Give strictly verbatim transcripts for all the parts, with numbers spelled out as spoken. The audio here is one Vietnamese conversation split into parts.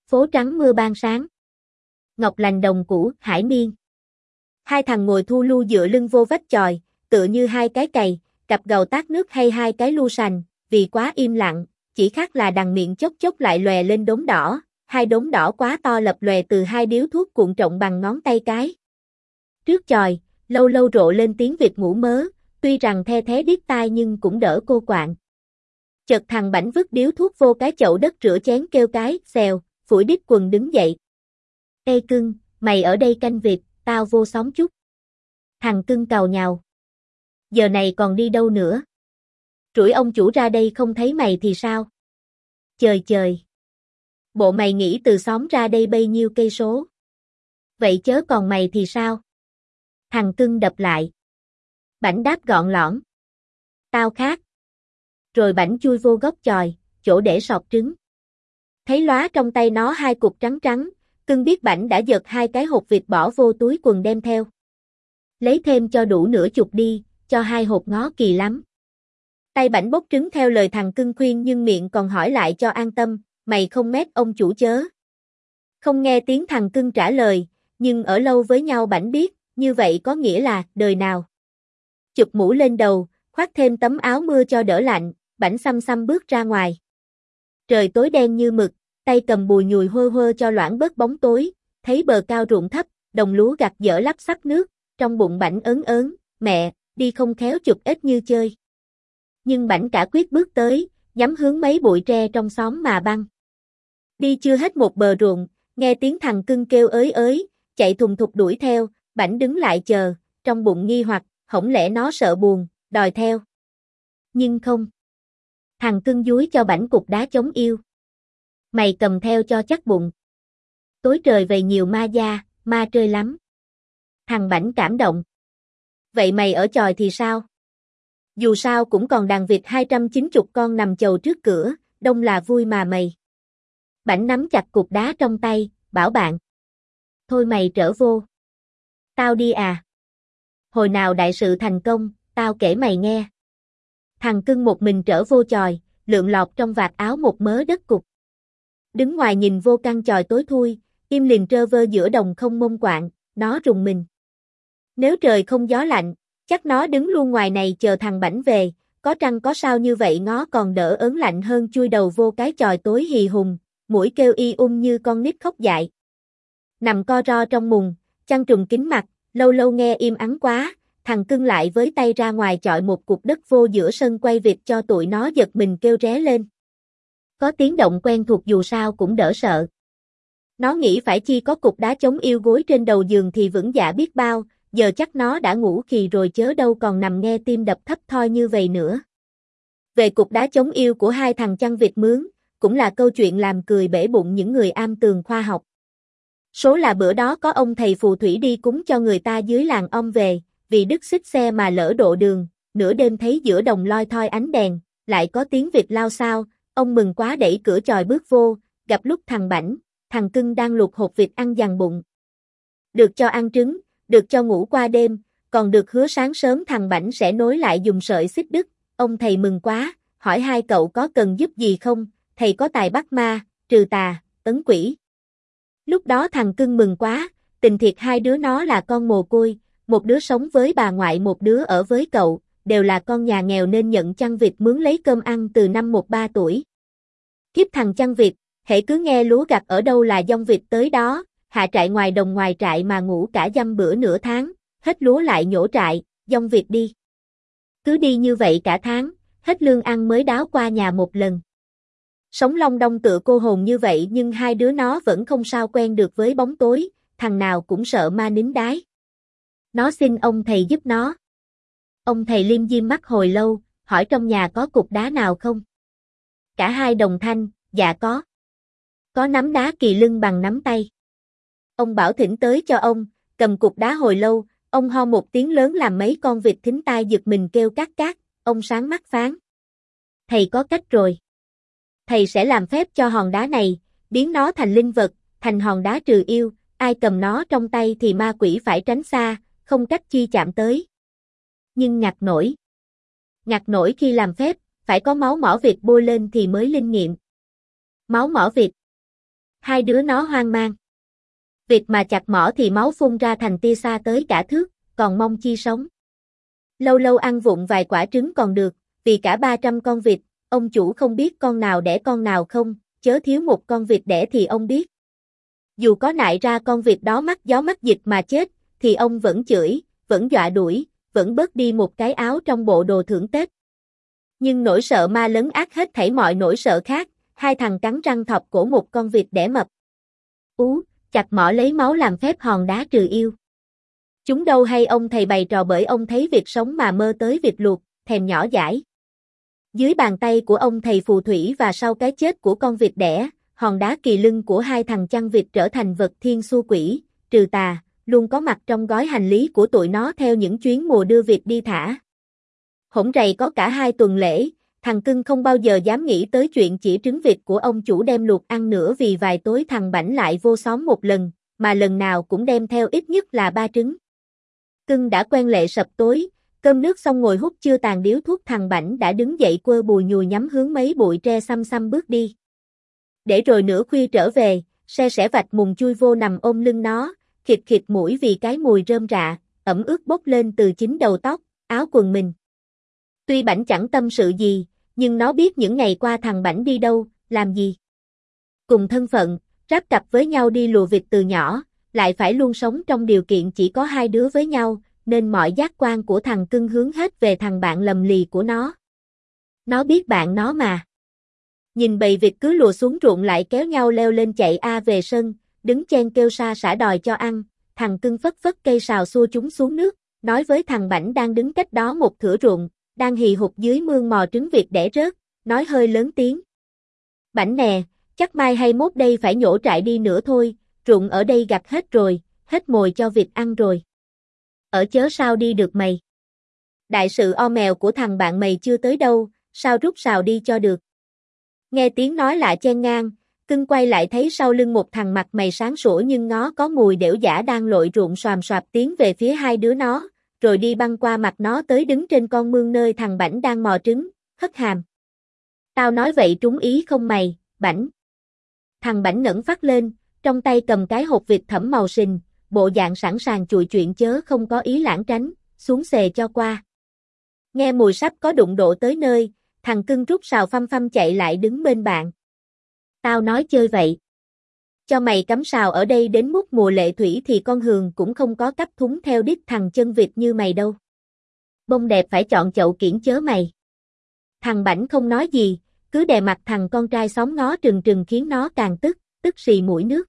Phố trắng mưa ban sáng. Ngọc lành đồng cũ, hải miên. Hai thằng ngồi thu lu dựa lưng vô vách chòi, tựa như hai cái cày, cặp gầu tát nước hay hai cái lu sành, vì quá im lặng, chỉ khác là đằng miệng chốc chốc lại lòe lên đốm đỏ, hai đốm đỏ quá to lập lòe từ hai điếu thuốc cuộn trộn bằng ngón tay cái. Trước chòi, lâu lâu rộ lên tiếng vịt ngủ mớ, tuy rằng the thế điếc tai nhưng cũng đỡ cô quạng. Chợt thằng Bảnh vứt điếu thuốc vô cái chậu đất rửa chén kêu cái, xèo, phủi đít quần đứng dậy. Ê cưng, mày ở đây canh vịt, tao vô xóm chút. Thằng cưng càu nhàu. Giờ này còn đi đâu nữa? Rủi ông chủ ra đây không thấy mày thì sao? Trời trời. Bộ mày nghĩ từ xóm ra đây bấy nhiêu cây số? Vậy chớ còn mày thì sao? Thằng cưng đập lại. Bảnh đáp gọn lõn. Tao khác. Rồi Bảnh chui vô góc chòi, chỗ để sọt trứng. Thấy lóa trong tay nó hai cục trắng trắng, cưng biết Bảnh đã giật hai cái hột vịt bỏ vô túi quần đem theo. Lấy thêm cho đủ nửa chục đi, cho hai hột ngó kỳ lắm. Tay Bảnh bốc trứng theo lời thằng cưng khuyên nhưng miệng còn hỏi lại cho an tâm, mày không mét ông chủ chớ. Không nghe tiếng thằng cưng trả lời, nhưng ở lâu với nhau Bảnh biết, như vậy có nghĩa là đời nào. Chụp mũ lên đầu, khoác thêm tấm áo mưa cho đỡ lạnh, Bảnh xăm xăm bước ra ngoài. Trời tối đen như mực, tay cầm bùi nhùi hơ hơ cho loãng bớt bóng tối, thấy bờ cao ruộng thấp, đồng lúa gặt dở lắp sắc nước, trong bụng Bảnh ớn ớn, mẹ, đi không khéo chụp ếch như chơi. Nhưng Bảnh cả quyết bước tới, nhắm hướng mấy bụi tre trong xóm mà băng. Đi chưa hết một bờ ruộng, nghe tiếng thằng cưng kêu ới ới, chạy thùng thục đuổi theo, Bảnh đứng lại chờ, trong bụng nghi hoặc, hổng lẽ nó sợ buồn, đòi theo. Nhưng không. Thằng cưng dúi cho Bảnh cục đá chống yêu. Mày cầm theo cho chắc bụng. Tối trời về nhiều ma da, ma trơi lắm. Thằng Bảnh cảm động. Vậy mày ở chòi thì sao? Dù sao cũng còn đàn vịt hai trăm chín mươi con nằm chầu trước cửa, đông là vui mà mày. Bảnh nắm chặt cục đá trong tay, bảo bạn. Thôi mày trở vô. Tao đi à. Hồi nào đại sự thành công, tao kể mày nghe. Thằng cưng một mình trở vô chòi, lượn lọt trong vạt áo một mớ đất cục. Đứng ngoài nhìn vô căn chòi tối thui, im lìm trơ vơ giữa đồng không mông quạng, nó rùng mình. Nếu trời không gió lạnh, chắc nó đứng luôn ngoài này chờ thằng Bảnh về, có trăng có sao như vậy ngó còn đỡ ớn lạnh hơn chui đầu vô cái chòi tối hì hùng, mũi kêu y um như con nít khóc dại. Nằm co ro trong mùng, chăn trùm kín mặt, lâu lâu nghe im ắng quá, thằng cưng lại với tay ra ngoài chọi một cục đất vô giữa sân quay vịt cho tụi nó giật mình kêu ré lên. Có tiếng động quen thuộc dù sao cũng đỡ sợ. Nó nghĩ phải chi có cục đá chống yêu gối trên đầu giường thì vững dạ biết bao, giờ chắc nó đã ngủ khì rồi chớ đâu còn nằm nghe tim đập thấp thoi như vậy nữa. Về cục đá chống yêu của hai thằng chăn vịt mướn, cũng là câu chuyện làm cười bể bụng những người am tường khoa học. Số là bữa đó có ông thầy phù thủy đi cúng cho người ta dưới làng om về, vì đứt xích xe mà lỡ độ đường, nửa đêm thấy giữa đồng loi thoi ánh đèn, lại có tiếng vịt lao xao, ông mừng quá đẩy cửa chòi bước vô, gặp lúc thằng Bảnh, thằng cưng đang luộc hột vịt ăn dằn bụng. Được cho ăn trứng, được cho ngủ qua đêm, còn được hứa sáng sớm thằng Bảnh sẽ nối lại dùng sợi xích đứt, ông thầy mừng quá, hỏi hai cậu có cần giúp gì không, thầy có tài bắt ma, trừ tà, tấn quỷ. Lúc đó thằng cưng mừng quá, tình thiệt hai đứa nó là con mồ côi, một đứa sống với bà ngoại một đứa ở với cậu, đều là con nhà nghèo nên nhận chăn vịt mướn lấy cơm ăn từ năm một ba tuổi. Kiếp thằng chăn vịt, hễ cứ nghe lúa gặt ở đâu là dông vịt tới đó, hạ trại ngoài đồng ngoài trại mà ngủ cả dăm bữa nửa tháng, hết lúa lại nhổ trại, dông vịt đi. Cứ đi như vậy cả tháng, hết lương ăn mới đáo qua nhà một lần. Sống long đong tựa cô hồn như vậy nhưng hai đứa nó vẫn không sao quen được với bóng tối, thằng nào cũng sợ ma nín đái. Nó xin ông thầy giúp nó. Ông thầy liêm diêm mắt hồi lâu, hỏi trong nhà có cục đá nào không? Cả hai đồng thanh, dạ có. Có nắm đá kỳ lưng bằng nắm tay. Ông bảo thỉnh tới cho ông, cầm cục đá hồi lâu, ông ho một tiếng lớn làm mấy con vịt thính tai giật mình kêu cát cát, ông sáng mắt phán. Thầy có cách rồi. Thầy sẽ làm phép cho hòn đá này, biến nó thành linh vật, thành hòn đá trừ yêu, ai cầm nó trong tay thì ma quỷ phải tránh xa, không cách chi chạm tới. Nhưng ngặt nổi. Ngặt nổi khi làm phép, phải có máu mỏ vịt bôi lên thì mới linh nghiệm. Máu mỏ vịt. Hai đứa nó hoang mang. Việc mà chặt mỏ thì máu phun ra thành tia xa tới cả thước, còn mong chi sống. Lâu lâu ăn vụng vài quả trứng còn được, vì cả ba trăm con vịt, ông chủ không biết con nào đẻ con nào không, chớ thiếu một con vịt đẻ thì ông biết. Dù có nại ra con vịt đó mắc gió mắc dịch mà chết, thì ông vẫn chửi, vẫn dọa đuổi, vẫn bớt đi một cái áo trong bộ đồ thưởng Tết. Nhưng nỗi sợ ma lấn át hết thảy mọi nỗi sợ khác, hai thằng cắn răng thọc cổ một con vịt đẻ mập. Ú, chặt mỏ lấy máu làm phép hòn đá trừ yêu. Chúng đâu hay ông thầy bày trò bởi ông thấy vịt sống mà mơ tới vịt luộc, thèm nhỏ dãi. Dưới bàn tay của ông thầy phù thủy và sau cái chết của con vịt đẻ, hòn đá kỳ lân của hai thằng chăn vịt trở thành vật thiên xua quỷ, trừ tà, luôn có mặt trong gói hành lý của tụi nó theo những chuyến mùa đưa vịt đi thả. Hỗn rầy có cả hai tuần lễ, thằng cưng không bao giờ dám nghĩ tới chuyện chỉ trứng vịt của ông chủ đem luộc ăn nữa vì vài tối thằng Bảnh lại vô xóm một lần, mà lần nào cũng đem theo ít nhất là ba trứng. Cưng đã quen lệ sập tối, cơm nước xong ngồi hút chưa tàn điếu thuốc, thằng Bảnh đã đứng dậy quơ bùi nhùi nhắm hướng mấy bụi tre xăm xăm bước đi. Để rồi nửa khuya trở về, se sẻ vạch mùng chui vô nằm ôm lưng nó, khịt khịt mũi vì cái mùi rơm rạ, ẩm ướt bốc lên từ chính đầu tóc, áo quần mình. Tuy Bảnh chẳng tâm sự gì, nhưng nó biết những ngày qua thằng Bảnh đi đâu, làm gì. Cùng thân phận, ráp cặp với nhau đi lùa vịt từ nhỏ, lại phải luôn sống trong điều kiện chỉ có hai đứa với nhau, nên mọi giác quan của thằng cưng hướng hết về thằng bạn lầm lì của nó. Nó biết bạn nó mà. Nhìn bầy vịt cứ lùa xuống ruộng lại kéo nhau leo lên chạy a về sân, đứng chen kêu sa sả đòi cho ăn, thằng cưng phất phất cây sào xua chúng xuống nước, nói với thằng Bảnh đang đứng cách đó một thửa ruộng, đang hì hục dưới mương mò trứng vịt đẻ rớt, nói hơi lớn tiếng. Bảnh nè, chắc mai hay mốt đây phải nhổ trại đi nữa thôi, ruộng ở đây gặt hết rồi, hết mồi cho vịt ăn rồi. Ở chớ sao đi được mày. Đại sự o mèo của thằng bạn mày chưa tới đâu, sao rút sào đi cho được. Nghe tiếng nói lạ chen ngang, cưng quay lại thấy sau lưng một thằng mặt mày sáng sủa nhưng ngó có mùi đểu dã đang lội ruộng xoàm xoạp tiến về phía hai đứa nó, rồi đi băng qua mặt nó tới đứng trên con mương nơi thằng Bảnh đang mò trứng, hất hàm. Tao nói vậy trúng ý không mày, Bảnh? Thằng Bảnh ngẩng phát lên, trong tay cầm cái hột vịt thẫm màu sình, bộ dạng sẵn sàng chùi chuyện chớ không có ý lãng tránh, xuống xề cho qua. Nghe mùi sắp có đụng độ tới nơi, thằng cưng rút sào phăm phăm chạy lại đứng bên bạn. Tao nói chơi vậy. Cho mày cắm sào ở đây đến mút mùa lệ thủy thì con hường cũng không có cắp thúng theo đít thằng chân vịt như mày đâu. Bông đẹp phải chọn chậu kiển chớ mày. Thằng Bảnh không nói gì, cứ đè mặt thằng con trai xóm ngó trừng trừng khiến nó càng tức, tức xì mũi nước.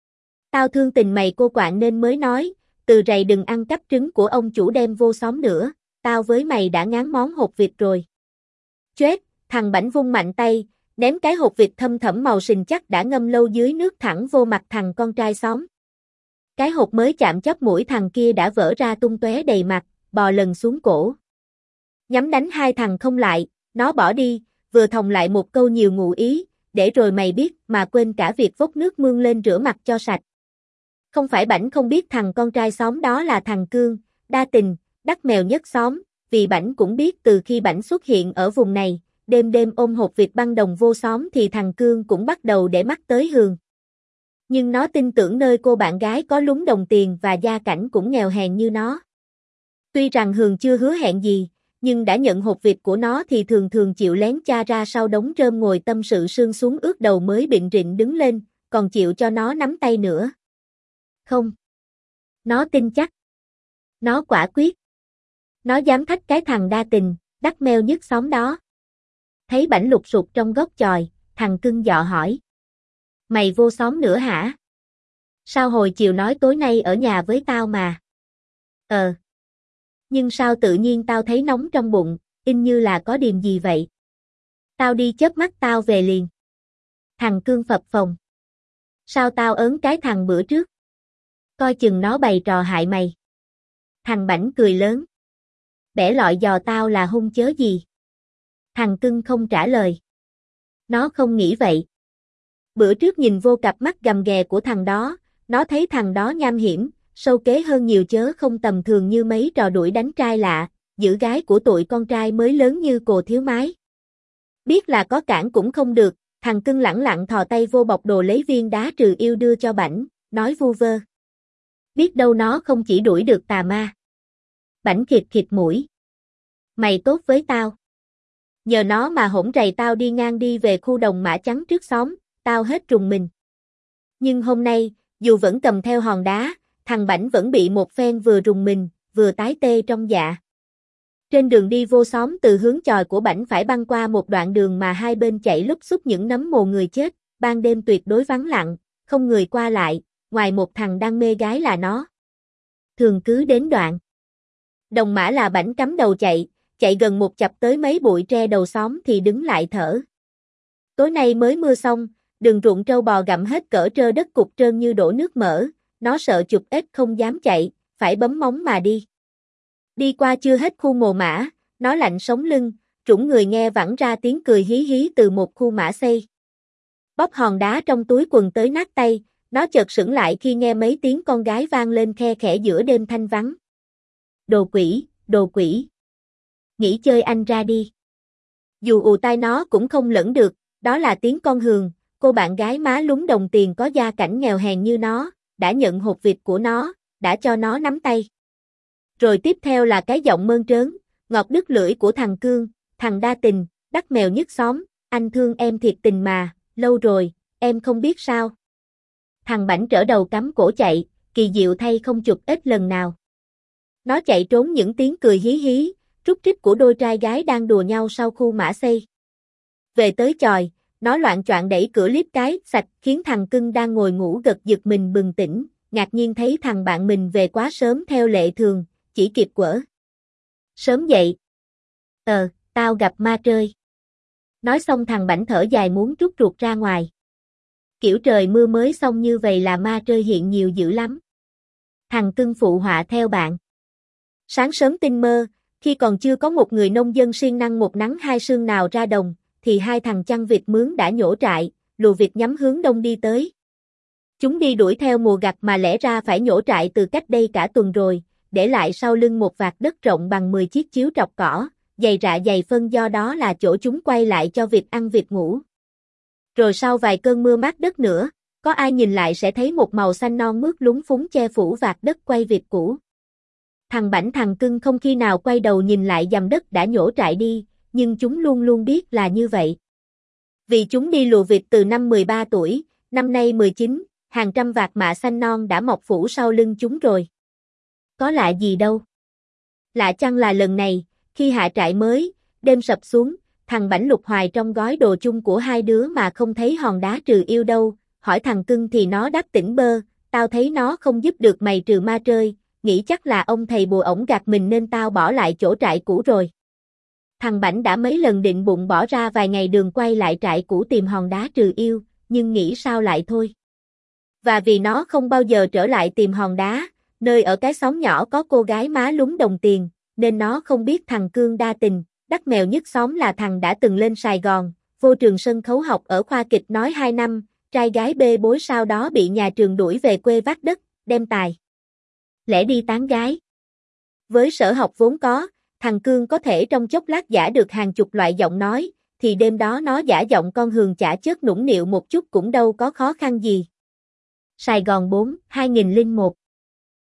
Tao thương tình mày cô quạng nên mới nói, từ rày đừng ăn cắp trứng của ông chủ đem vô xóm nữa, tao với mày đã ngán món hột vịt rồi. Chết, thằng Bảnh vung mạnh tay, ném cái hột vịt thâm thẫm màu sình chắc đã ngâm lâu dưới nước thẳng vô mặt thằng con trai xóm. Cái hột mới chạm chóp mũi thằng kia đã vỡ ra tung tóe đầy mặt, bò lần xuống cổ. Nhắm đánh hai thằng không lại, nó bỏ đi, vừa thòng lại một câu nhiều ngụ ý, để rồi mày biết mà quên cả việc vốc nước mương lên rửa mặt cho sạch. Không phải Bảnh không biết thằng con trai xóm đó là thằng Cương, đa tình, đắc mèo nhất xóm, vì Bảnh cũng biết từ khi Bảnh xuất hiện ở vùng này, đêm đêm ôm hột vịt băng đồng vô xóm thì thằng Cương cũng bắt đầu để mắt tới Hường. Nhưng nó tin tưởng nơi cô bạn gái có lúng đồng tiền và gia cảnh cũng nghèo hèn như nó. Tuy rằng Hường chưa hứa hẹn gì, nhưng đã nhận hột vịt của nó thì thường thường chịu lén cha ra sau đống rơm ngồi tâm sự sương xuống ướt đầu mới bịn rịn đứng lên, còn chịu cho nó nắm tay nữa. Không. Nó tin chắc. Nó quả quyết. Nó dám thách cái thằng đa tình, đắc meo nhất xóm đó. Thấy Bảnh lục sụp trong góc chòi, thằng Cưng dọ hỏi. Mày vô xóm nữa hả? Sao hồi chiều nói tối nay ở nhà với tao mà? Ờ. Nhưng sao tự nhiên tao thấy nóng trong bụng, in như là có điềm gì vậy? Tao đi chớp mắt tao về liền. Thằng Cương phập phồng. Sao tao ớn cái thằng bữa trước? Coi chừng nó bày trò hại mày. Thằng Bảnh cười lớn. Bẻ lọi dò tao là hung chớ gì? Thằng Cưng không trả lời. Nó không nghĩ vậy. Bữa trước nhìn vô cặp mắt gầm ghè của thằng đó, nó thấy thằng đó nham hiểm, sâu kế hơn nhiều chớ không tầm thường như mấy trò đuổi đánh trai lạ, giữ gái của tụi con trai mới lớn như cồ thiếu mái. Biết là có cản cũng không được, Thằng cưng lẳng lặng thò tay vô bọc đồ lấy viên đá trừ yêu đưa cho Bảnh, nói vu vơ. Biết đâu nó không chỉ đuổi được tà ma. Bảnh khịt khịt mũi. Mày tốt với tao. Nhờ nó mà hổn rầy tao đi ngang đi về khu đồng mã trắng trước xóm, tao hết rùng mình. Nhưng hôm nay, dù vẫn cầm theo hòn đá, thằng Bảnh vẫn bị một phen vừa rùng mình, vừa tái tê trong dạ. Trên đường đi vô xóm từ hướng chòi của Bảnh phải băng qua một đoạn đường mà hai bên chảy lúp xúp những nấm mồ người chết, ban đêm tuyệt đối vắng lặng, không người qua lại, ngoài một thằng đang mê gái là nó. Thường cứ đến đoạn đồng mã là Bảnh cắm đầu chạy, chạy gần một chập tới mấy bụi tre đầu xóm thì đứng lại thở. Tối nay mới mưa xong, đường ruộng trâu bò gặm hết cỡ trơ đất cục trơn như đổ nước mỡ, nó sợ chụp ếch không dám chạy, phải bấm móng mà đi. Đi qua chưa hết khu mồ mã, nó lạnh sống lưng, trũng người nghe vẳng ra tiếng cười hí hí từ một khu mã xây. Bóp hòn đá trong túi quần tới nát tay, nó chợt sững lại khi nghe mấy tiếng con gái vang lên khe khẽ giữa đêm thanh vắng. Đồ quỷ, đồ quỷ. Nghỉ chơi anh ra đi. Dù ù tai nó cũng không lẫn được, đó là tiếng con Hường, cô bạn gái má lúng đồng tiền có gia cảnh nghèo hèn như nó, đã nhận hột vịt của nó, đã cho nó nắm tay. Rồi tiếp theo là cái giọng mơn trớn, ngọt đứt lưỡi của thằng Cương, thằng đa tình, đắc mèo nhức xóm, anh thương em thiệt tình mà, lâu rồi, em không biết sao. Thằng Bảnh trở đầu cắm cổ chạy, kỳ diệu thay không chụp ít lần nào. Nó chạy trốn những tiếng cười hí hí, rúc rít của đôi trai gái đang đùa nhau sau khu mã xây. Về tới chòi, nó loạng choạng đẩy cửa liếp cái sạch khiến thằng Cưng đang ngồi ngủ gật giật mình bừng tỉnh, ngạc nhiên thấy thằng bạn mình về quá sớm theo lệ thường, chỉ kịp quở. Sớm dậy. Ờ, tao gặp ma trơi. Nói xong thằng Bảnh thở dài muốn trút ruột ra ngoài. Kiểu trời mưa mới xong như vậy là ma trơi hiện nhiều dữ lắm. Thằng Cưng phụ họa theo bạn. Sáng sớm tinh mơ, khi còn chưa có một người nông dân siêng năng một nắng hai sương nào ra đồng, thì hai thằng chăn vịt mướn đã nhổ trại, lùa vịt nhắm hướng đông đi tới. Chúng đi đuổi theo mùa gặt mà lẽ ra phải nhổ trại từ cách đây cả tuần rồi, để lại sau lưng một vạt đất rộng bằng mười chiếc chiếu trọc cỏ, dày rạ dày phân do đó là chỗ chúng quay lại cho vịt ăn vịt ngủ. Rồi sau vài cơn mưa mát đất nữa, có ai nhìn lại sẽ thấy một màu xanh non mướt lúng phúng che phủ vạt đất quay vịt cũ. Thằng Bảnh thằng Cưng không khi nào quay đầu nhìn lại dằm đất đã nhổ trại đi, nhưng chúng luôn luôn biết là như vậy. Vì chúng đi lùa vịt từ năm mười ba tuổi, năm nay mười chín, hàng trăm vạt mạ xanh non đã mọc phủ sau lưng chúng rồi. Có lạ gì đâu. Lạ chăng là lần này, khi hạ trại mới, đêm sập xuống, thằng Bảnh lục hoài trong gói đồ chung của hai đứa mà không thấy hòn đá trừ yêu đâu, hỏi thằng Cưng thì nó đáp tỉnh bơ, tao thấy nó không giúp được mày trừ ma trơi, nghĩ chắc là ông thầy bùa ổng gạt mình nên tao bỏ lại chỗ trại cũ rồi. Thằng Bảnh đã mấy lần định bụng bỏ ra vài ngày đường quay lại trại cũ tìm hòn đá trừ yêu, nhưng nghĩ sao lại thôi. Và vì nó không bao giờ trở lại tìm hòn đá, nơi ở cái xóm nhỏ có cô gái má lúng đồng tiền, nên nó không biết thằng Cương đa tình, đắc mèo nhất xóm là thằng đã từng lên Sài Gòn, vô trường sân khấu học ở khoa kịch nói hai năm, trai gái bê bối sau đó bị nhà trường đuổi về quê vác đất, đem tài lẽ đi tán gái. Với sở học vốn có, thằng Cương có thể trong chốc lát giả được hàng chục loại giọng nói, thì đêm đó nó giả giọng con Hường chả chớt nũng nịu một chút cũng đâu có khó khăn gì. Sài Gòn bốn, hai nghìn lẻ một